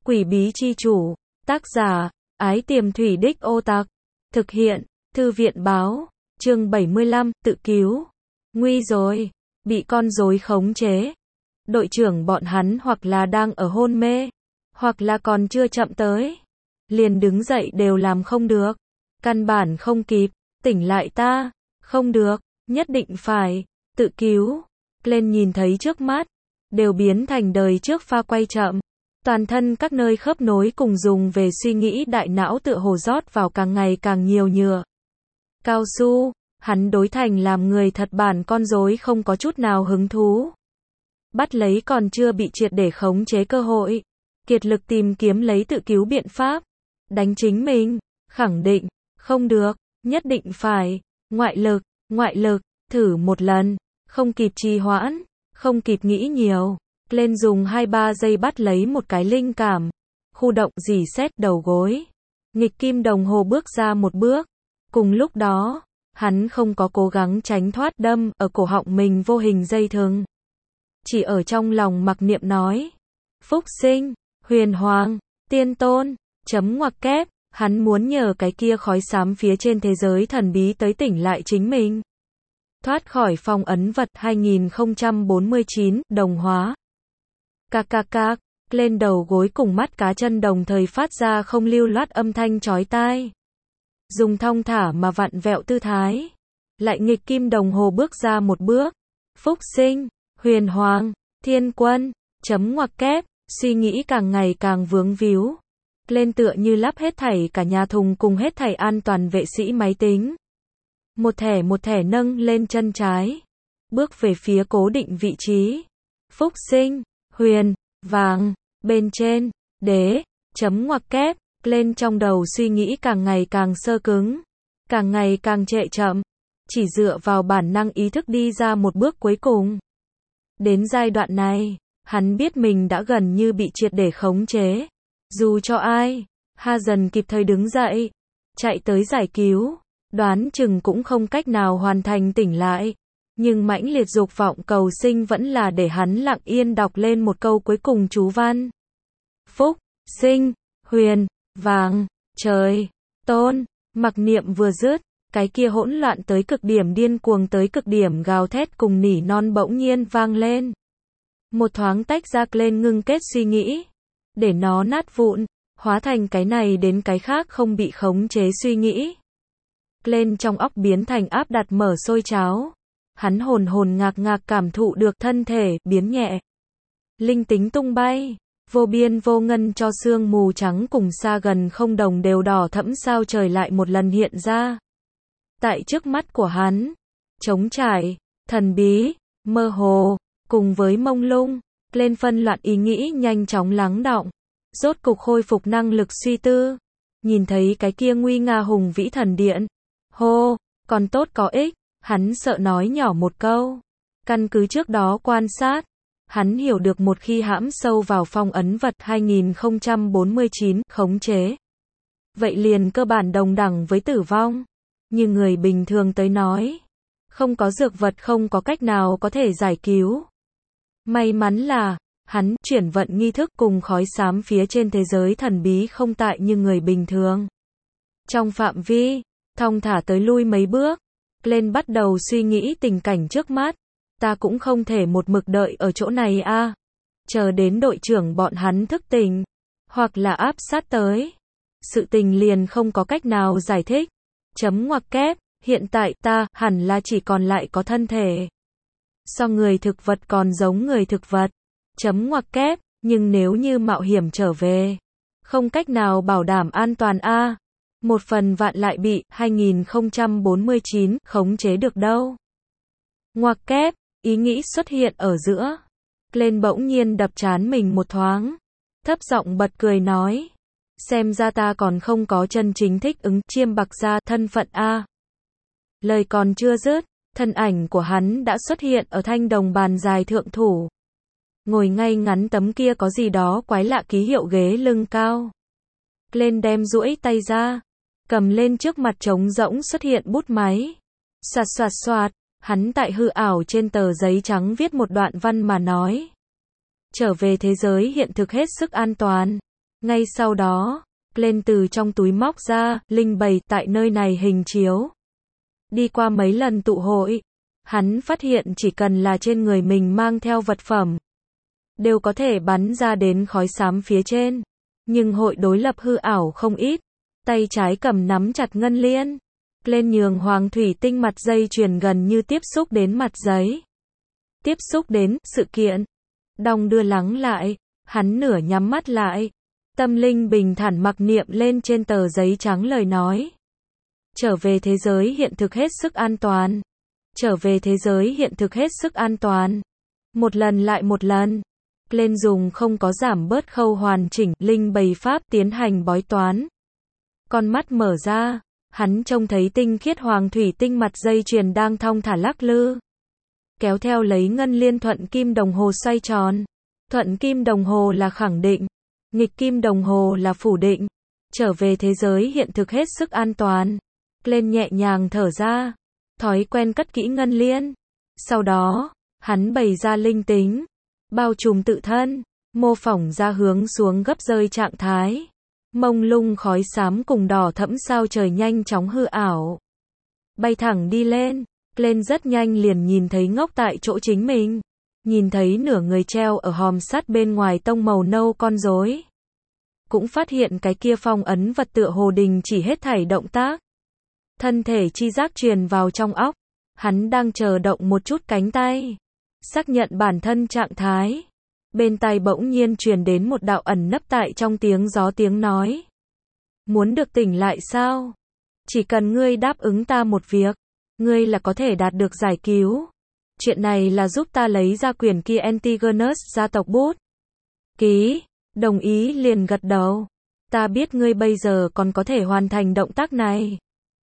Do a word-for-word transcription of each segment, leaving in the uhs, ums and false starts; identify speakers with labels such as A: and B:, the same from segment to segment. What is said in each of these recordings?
A: Quỷ bí chi chủ, tác giả, Ái Tiềm Thủy Đích Ô Tặc, thực hiện, Thư viện báo, chương bảy mươi lăm, tự cứu. Nguy rồi, bị con rối khống chế. Đội trưởng bọn hắn hoặc là đang ở hôn mê, hoặc là còn chưa chậm tới. Liền đứng dậy đều làm không được. Căn bản không kịp, tỉnh lại ta, không được, nhất định phải, tự cứu. Lên nhìn thấy trước mắt, đều biến thành đời trước pha quay chậm. Toàn thân các nơi khớp nối cùng dùng về suy nghĩ đại não tựa hồ rót vào càng ngày càng nhiều nhựa. Cao su, hắn đối thành làm người thật bản con rối không có chút nào hứng thú. Bắt lấy còn chưa bị triệt để khống chế cơ hội. Kiệt lực tìm kiếm lấy tự cứu biện pháp. Đánh chính mình, khẳng định, không được, nhất định phải, ngoại lực, ngoại lực, thử một lần, không kịp trì hoãn, không kịp nghĩ nhiều. Lên dùng hai ba giây bắt lấy một cái linh cảm. Khu động dì xét đầu gối. Nghịch kim đồng hồ bước ra một bước. Cùng lúc đó, hắn không có cố gắng tránh thoát đâm ở cổ họng mình vô hình dây thừng. Chỉ ở trong lòng mặc niệm nói. Phúc sinh, huyền hoàng, tiên tôn, chấm ngoặc kép. Hắn muốn nhờ cái kia khói xám phía trên thế giới thần bí tới tỉnh lại chính mình. Thoát khỏi phong ấn vật hai nghìn không trăm bốn mươi chín, đồng hóa. Cạc cạc cạc, lên đầu gối cùng mắt cá chân đồng thời phát ra không lưu loát âm thanh chói tai. Dùng thong thả mà vặn vẹo tư thái. Lại nghịch kim đồng hồ bước ra một bước. Phúc sinh, huyền hoàng, thiên quân, chấm ngoặc kép, suy nghĩ càng ngày càng vướng víu. Lên tựa như lắp hết thảy cả nhà thùng cùng hết thảy an toàn vệ sĩ máy tính. Một thẻ một thẻ nâng lên chân trái. Bước về phía cố định vị trí. Phúc sinh, huyền, vàng, bên trên, đế, chấm ngoặc kép, lên trong đầu suy nghĩ càng ngày càng sơ cứng, càng ngày càng trệ chậm, chỉ dựa vào bản năng ý thức đi ra một bước cuối cùng. Đến giai đoạn này, hắn biết mình đã gần như bị triệt để khống chế. Dù cho ai, ha dần kịp thời đứng dậy, chạy tới giải cứu, đoán chừng cũng không cách nào hoàn thành tỉnh lại. Nhưng mãnh liệt dục vọng cầu sinh vẫn là để hắn lặng yên đọc lên một câu cuối cùng chú văn. Phúc, sinh, huyền, vàng, trời, tôn, mặc niệm vừa dứt, cái kia hỗn loạn tới cực điểm điên cuồng tới cực điểm gào thét cùng nỉ non bỗng nhiên vang lên. Một thoáng tách ra lên ngưng kết suy nghĩ, để nó nát vụn, hóa thành cái này đến cái khác không bị khống chế suy nghĩ. Lên trong óc biến thành áp đặt mở sôi cháo. Hắn hồn hồn ngạc ngạc cảm thụ được thân thể biến nhẹ. Linh tính tung bay, vô biên vô ngân cho sương mù trắng cùng xa gần không đồng đều đỏ thẫm sao trời lại một lần hiện ra. Tại trước mắt của hắn, trống trải, thần bí, mơ hồ, cùng với mông lung, lên phân loạn ý nghĩ nhanh chóng lắng đọng, rốt cục khôi phục năng lực suy tư. Nhìn thấy cái kia nguy nga hùng vĩ thần điện, hô, còn tốt có ích. Hắn sợ nói nhỏ một câu. Căn cứ trước đó quan sát, hắn hiểu được một khi hãm sâu vào phong ấn vật hai nghìn không trăm bốn mươi chín khống chế. Vậy liền cơ bản đồng đẳng với tử vong. Như người bình thường tới nói, không có dược vật không có cách nào có thể giải cứu. May mắn là, hắn chuyển vận nghi thức cùng khói xám phía trên thế giới thần bí không tại như người bình thường. Trong phạm vi, thong thả tới lui mấy bước. Lên bắt đầu suy nghĩ tình cảnh trước mắt. Ta cũng không thể một mực đợi ở chỗ này a. À. Chờ đến đội trưởng bọn hắn thức tỉnh. Hoặc là áp sát tới. Sự tình liền không có cách nào giải thích. Chấm ngoặc kép. Hiện tại ta hẳn là chỉ còn lại có thân thể. So người thực vật còn giống người thực vật. Chấm ngoặc kép. Nhưng nếu như mạo hiểm trở về. Không cách nào bảo đảm an toàn a. À. Một phần vạn lại bị hai nghìn không trăm bốn mươi chín khống chế được đâu. Ngoặc kép, ý nghĩ xuất hiện ở giữa. Lên bỗng nhiên đập trán mình một thoáng. Thấp giọng bật cười nói. Xem ra ta còn không có chân chính thích ứng chiêm bạc gia thân phận A. Lời còn chưa dứt, thân ảnh của hắn đã xuất hiện ở thanh đồng bàn dài thượng thủ. Ngồi ngay ngắn tấm kia có gì đó quái lạ ký hiệu ghế lưng cao. Lên đem duỗi tay ra. Cầm lên trước mặt trống rỗng xuất hiện bút máy. Xoạt xoạt xoạt, hắn tại hư ảo trên tờ giấy trắng viết một đoạn văn mà nói. Trở về thế giới hiện thực hết sức an toàn. Ngay sau đó, Glenn từ trong túi móc ra, linh bày tại nơi này hình chiếu. Đi qua mấy lần tụ hội, hắn phát hiện chỉ cần là trên người mình mang theo vật phẩm, đều có thể bắn ra đến khói xám phía trên. Nhưng hội đối lập hư ảo không ít. Tay trái cầm nắm chặt ngân liên. Glenn nhường hoàng thủy tinh mặt dây chuyền gần như tiếp xúc đến mặt giấy. Tiếp xúc đến sự kiện. Đong đưa lắng lại. Hắn nửa nhắm mắt lại. Tâm linh bình thản mặc niệm lên trên tờ giấy trắng lời nói. Trở về thế giới hiện thực hết sức an toàn. Trở về thế giới hiện thực hết sức an toàn. Một lần lại một lần. Glenn dùng không có giảm bớt khâu hoàn chỉnh, linh bày pháp tiến hành bói toán. Con mắt mở ra, hắn trông thấy tinh khiết hoàng thủy tinh mặt dây chuyền đang thong thả lắc lư. Kéo theo lấy ngân liên thuận kim đồng hồ xoay tròn. Thuận kim đồng hồ là khẳng định, nghịch kim đồng hồ là phủ định. Trở về thế giới hiện thực hết sức an toàn. Glenn nhẹ nhàng thở ra, thói quen cất kỹ ngân liên. Sau đó, hắn bày ra linh tính, bao trùm tự thân, mô phỏng ra hướng xuống gấp rơi trạng thái. Mông lung khói xám cùng đỏ thẫm sao trời nhanh chóng hư ảo. Bay thẳng đi lên, Glenn rất nhanh liền nhìn thấy ngốc tại chỗ chính mình. Nhìn thấy nửa người treo ở hòm sắt bên ngoài tông màu nâu con rối. Cũng phát hiện cái kia phong ấn vật tựa hồ đình chỉ hết thảy động tác. Thân thể chi giác truyền vào trong óc. Hắn đang chờ động một chút cánh tay. Xác nhận bản thân trạng thái. Bên tai bỗng nhiên truyền đến một đạo ẩn nấp tại trong tiếng gió tiếng nói. Muốn được tỉnh lại sao? Chỉ cần ngươi đáp ứng ta một việc, ngươi là có thể đạt được giải cứu. Chuyện này là giúp ta lấy ra quyển kia Antigonus gia tộc bút. Ký, đồng ý liền gật đầu. Ta biết ngươi bây giờ còn có thể hoàn thành động tác này.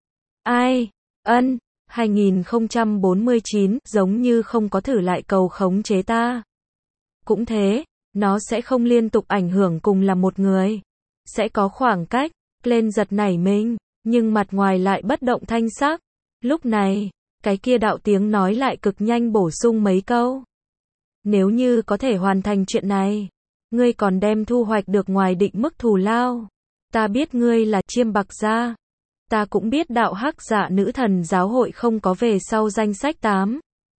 A: Ai? Ân, hai nghìn không trăm bốn mươi chín, giống như không có thử lại cầu khống chế ta. Cũng thế, nó sẽ không liên tục ảnh hưởng cùng là một người. Sẽ có khoảng cách. Glenn giật nảy mình, nhưng mặt ngoài lại bất động thanh sắc. Lúc này, cái kia đạo tiếng nói lại cực nhanh bổ sung mấy câu. Nếu như có thể hoàn thành chuyện này, ngươi còn đem thu hoạch được ngoài định mức thù lao. Ta biết ngươi là chiêm bạc gia. Ta cũng biết đạo hắc dạ nữ thần giáo hội không có về sau danh sách tám.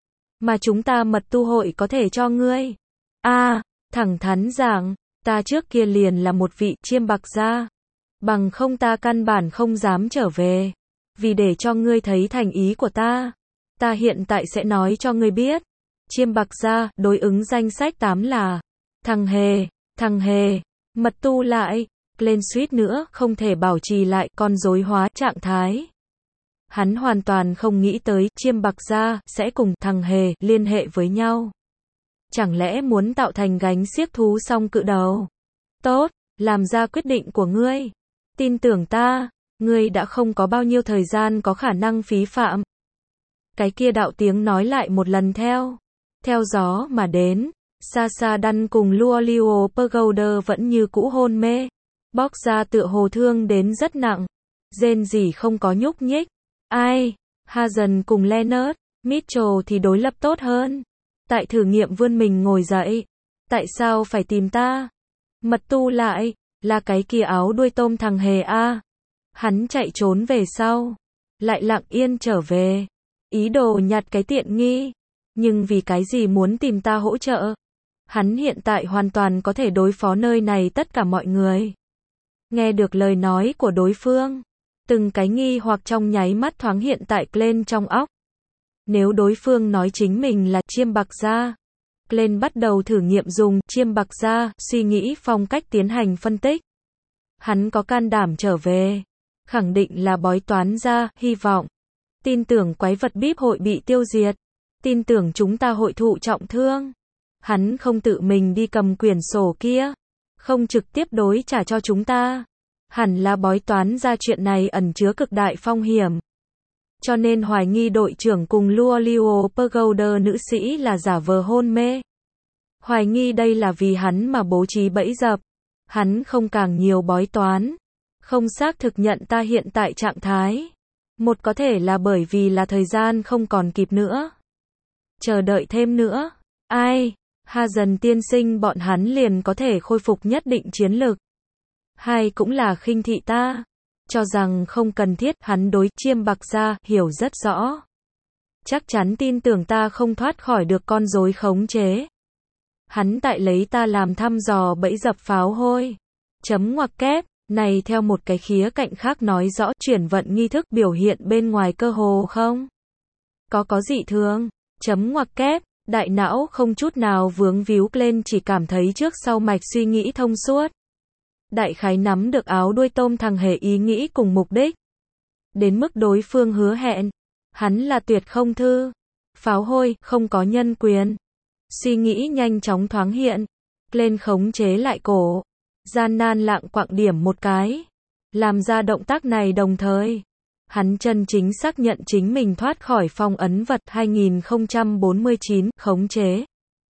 A: Mà chúng ta mật tu hội có thể cho ngươi. A, à, thẳng thắn rằng, ta trước kia liền là một vị chiêm bạc gia. Bằng không ta căn bản không dám trở về. Vì để cho ngươi thấy thành ý của ta, ta hiện tại sẽ nói cho ngươi biết. Chiêm bạc gia, đối ứng danh sách tám là thằng hề, thằng hề, mật tu lại. Glenn suýt nữa không thể bảo trì lại con rối hóa trạng thái. Hắn hoàn toàn không nghĩ tới chiêm bạc gia sẽ cùng thằng hề liên hệ với nhau. Chẳng lẽ muốn tạo thành gánh xiếc thú song cự đầu? Tốt, làm ra quyết định của ngươi. Tin tưởng ta, ngươi đã không có bao nhiêu thời gian có khả năng phí phạm. Cái kia đạo tiếng nói lại một lần theo. Theo gió mà đến, xa xa đăn cùng Luolio Pergauder vẫn như cũ hôn mê. Bóc ra tựa hồ thương đến rất nặng. Rên rỉ không có nhúc nhích. Ai? Hazen cùng Leonard, Mitchell thì đối lập tốt hơn. Tại thử nghiệm vươn mình ngồi dậy. Tại sao phải tìm ta? Mật tu lại, là cái kia áo đuôi tôm thằng hề a. Hắn chạy trốn về sau. Lại lặng yên trở về. Ý đồ nhặt cái tiện nghi. Nhưng vì cái gì muốn tìm ta hỗ trợ? Hắn hiện tại hoàn toàn có thể đối phó nơi này tất cả mọi người. Nghe được lời nói của đối phương, từng cái nghi hoặc trong nháy mắt thoáng hiện tại Glenn trong óc. Nếu đối phương nói chính mình là chiêm bạc gia, Glenn bắt đầu thử nghiệm dùng chiêm bạc gia suy nghĩ phong cách tiến hành phân tích. Hắn có can đảm trở về, khẳng định là bói toán gia, hy vọng. Tin tưởng quái vật bíp hội bị tiêu diệt, tin tưởng chúng ta hội thụ trọng thương. Hắn không tự mình đi cầm quyển sổ kia, không trực tiếp đối trả cho chúng ta. Hẳn là bói toán ra chuyện này ẩn chứa cực đại phong hiểm. Cho nên hoài nghi đội trưởng cùng Luolio Pergauder nữ sĩ là giả vờ hôn mê. Hoài nghi đây là vì hắn mà bố trí bẫy dập. Hắn không càng nhiều bói toán. Không xác thực nhận ta hiện tại trạng thái. Một có thể là bởi vì là thời gian không còn kịp nữa. Chờ đợi thêm nữa. Ai? Hazen tiên sinh bọn hắn liền có thể khôi phục nhất định chiến lực. Hai cũng là khinh thị ta. Cho rằng không cần thiết, hắn đối Chiêm Bạc Gia hiểu rất rõ. Chắc chắn tin tưởng ta không thoát khỏi được con rối khống chế. Hắn tại lấy ta làm thăm dò bẫy dập pháo hôi. Chấm ngoặc kép, này theo một cái khía cạnh khác nói rõ chuyển vận nghi thức biểu hiện bên ngoài cơ hồ không có có dị thường. Chấm ngoặc kép, đại não không chút nào vướng víu lên, chỉ cảm thấy trước sau mạch suy nghĩ thông suốt. Đại khái nắm được áo đuôi tôm thằng hề ý nghĩ cùng mục đích. Đến mức đối phương hứa hẹn, hắn là tuyệt không thư. Pháo hôi, không có nhân quyền. Suy nghĩ nhanh chóng thoáng hiện. Lên khống chế lại cổ. Gian nan lạng quạng điểm một cái. Làm ra động tác này đồng thời. Hắn chân chính xác nhận chính mình thoát khỏi phong ấn vật hai nghìn không trăm bốn mươi chín, khống chế.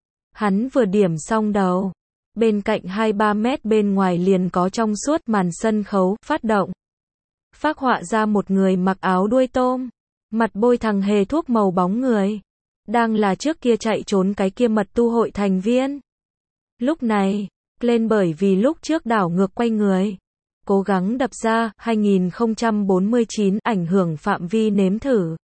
A: Hắn vừa điểm xong đầu. Bên cạnh hai ba mét bên ngoài liền có trong suốt màn sân khấu, phát động. Phác họa ra một người mặc áo đuôi tôm. Mặt bôi thằng hề thuốc màu bóng người. Đang là trước kia chạy trốn cái kia mật tu hội thành viên. Lúc này, lên bởi vì lúc trước đảo ngược quay người. Cố gắng đập ra, hai nghìn không trăm bốn mươi chín, ảnh hưởng phạm vi nếm thử.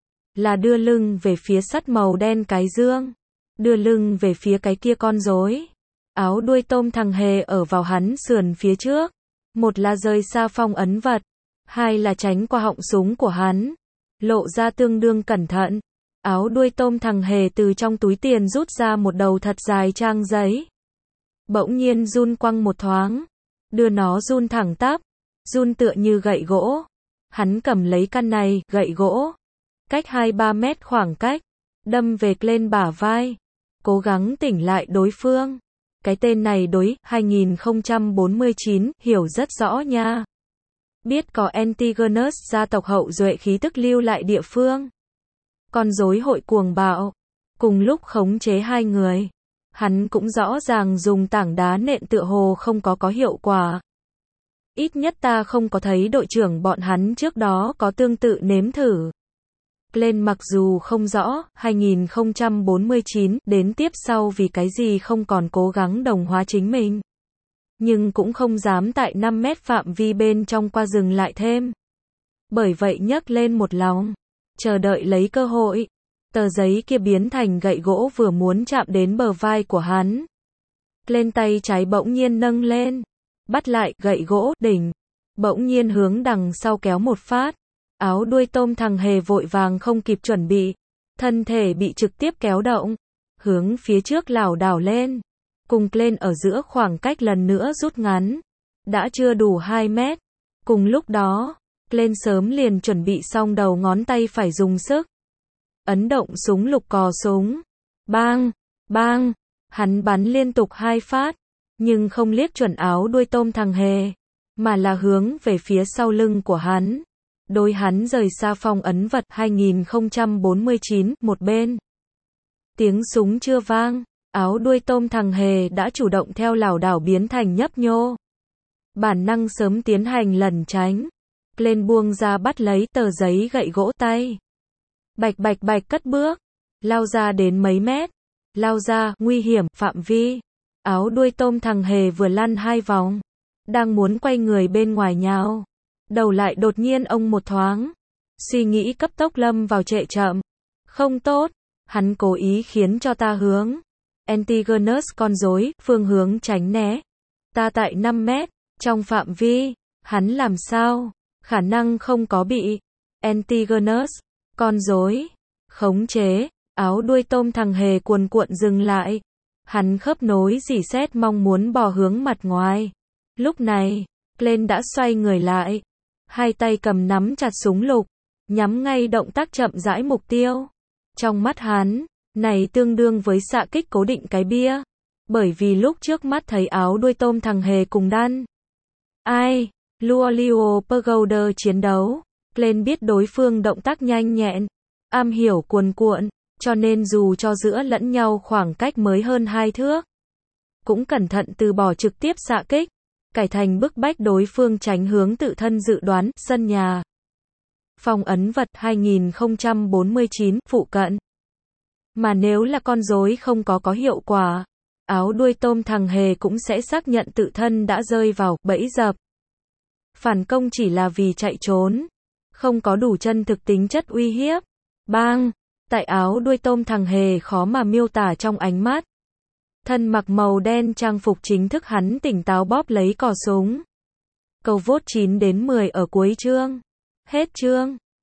A: Là đưa lưng về phía sắt màu đen cái dương. Đưa lưng về phía cái kia con rối. Áo đuôi tôm thằng hề ở vào hắn sườn phía trước. Một là rời xa phong ấn vật. Hai là tránh qua họng súng của hắn. Lộ ra tương đương cẩn thận. Áo đuôi tôm thằng hề từ trong túi tiền rút ra một đầu thật dài trang giấy. Bỗng nhiên run quăng một thoáng. Đưa nó run thẳng tắp. Run tựa như gậy gỗ. Hắn cầm lấy căn này, gậy gỗ. Cách hai ba mét khoảng cách. Đâm về lên bả vai. Cố gắng tỉnh lại đối phương. Cái tên này đối hai nghìn không trăm bốn mươi chín, hiểu rất rõ nha. Biết có Antigonus gia tộc hậu duệ khí tức lưu lại địa phương. Con rối hội cuồng bạo. Cùng lúc khống chế hai người. Hắn cũng rõ ràng dùng tảng đá nện tựa hồ không có có hiệu quả. Ít nhất ta không có thấy đội trưởng bọn hắn trước đó có tương tự nếm thử. Lên mặc dù không rõ, hai nghìn không trăm bốn mươi chín, đến tiếp sau vì cái gì không còn cố gắng đồng hóa chính mình. Nhưng cũng không dám tại năm mét phạm vi bên trong qua dừng lại thêm. Bởi vậy nhấc lên một lòng. Chờ đợi lấy cơ hội. Tờ giấy kia biến thành gậy gỗ vừa muốn chạm đến bờ vai của hắn. Lên tay trái bỗng nhiên nâng lên. Bắt lại gậy gỗ đỉnh. Bỗng nhiên hướng đằng sau kéo một phát. Áo đuôi tôm thằng hề vội vàng không kịp chuẩn bị. Thân thể bị trực tiếp kéo động. Hướng phía trước lảo đảo lên. Cùng lên ở giữa khoảng cách lần nữa rút ngắn. Đã chưa đủ hai mét. Cùng lúc đó, lên sớm liền chuẩn bị xong đầu ngón tay phải dùng sức. Ấn động súng lục cò súng. Bang, bang. Hắn bắn liên tục hai phát. Nhưng không liếc chuẩn áo đuôi tôm thằng hề. Mà là hướng về phía sau lưng của hắn. Đối hắn rời xa phong ấn vật hai nghìn không trăm bốn mươi chín, một bên. Tiếng súng chưa vang. Áo đuôi tôm thằng hề đã chủ động theo lảo đảo biến thành nhấp nhô. Bản năng sớm tiến hành lẩn tránh. Lên buông ra bắt lấy tờ giấy gậy gỗ tay. Bạch bạch bạch cất bước. Lao ra đến mấy mét. Lao ra, nguy hiểm, phạm vi. Áo đuôi tôm thằng hề vừa lăn hai vòng. Đang muốn quay người bên ngoài nhào. Đầu lại đột nhiên ông một thoáng. Suy nghĩ cấp tốc lâm vào trệ chậm. Không tốt. Hắn cố ý khiến cho ta hướng. Antigonus con rối, phương hướng tránh né. Ta tại năm mét. Trong phạm vi. Hắn làm sao? Khả năng không có bị. Antigonus. Con rối. Khống chế. Áo đuôi tôm thằng hề cuồn cuộn dừng lại. Hắn khớp nối rỉ sét mong muốn bò hướng mặt ngoài. Lúc này, lên đã xoay người lại. Hai tay cầm nắm chặt súng lục. Nhắm ngay động tác chậm rãi mục tiêu. Trong mắt hắn, này tương đương với xạ kích cố định cái bia. Bởi vì lúc trước mắt thấy áo đuôi tôm thằng hề cùng đan. Ai? Luolio Pagoda chiến đấu. Lên biết đối phương động tác nhanh nhẹn. Am hiểu cuồn cuộn. Cho nên dù cho giữa lẫn nhau khoảng cách mới hơn hai thước. Cũng cẩn thận từ bỏ trực tiếp xạ kích. Cải thành bức bách đối phương tránh hướng tự thân dự đoán, sân nhà. Phong ấn vật hai nghìn không trăm bốn mươi chín, phụ cận. Mà nếu là con rối không có có hiệu quả. áo đuôi tôm thằng Hề cũng sẽ xác nhận tự thân đã rơi vào bẫy dập. Phản công chỉ là vì chạy trốn, không có đủ chân thực tính chất uy hiếp. Bang! Tại áo đuôi tôm thằng Hề khó mà miêu tả trong ánh mắt. Thân mặc màu đen trang phục chính thức hắn tỉnh táo bóp lấy cò súng. Cầu vote chín đến mười ở cuối chương. Hết chương.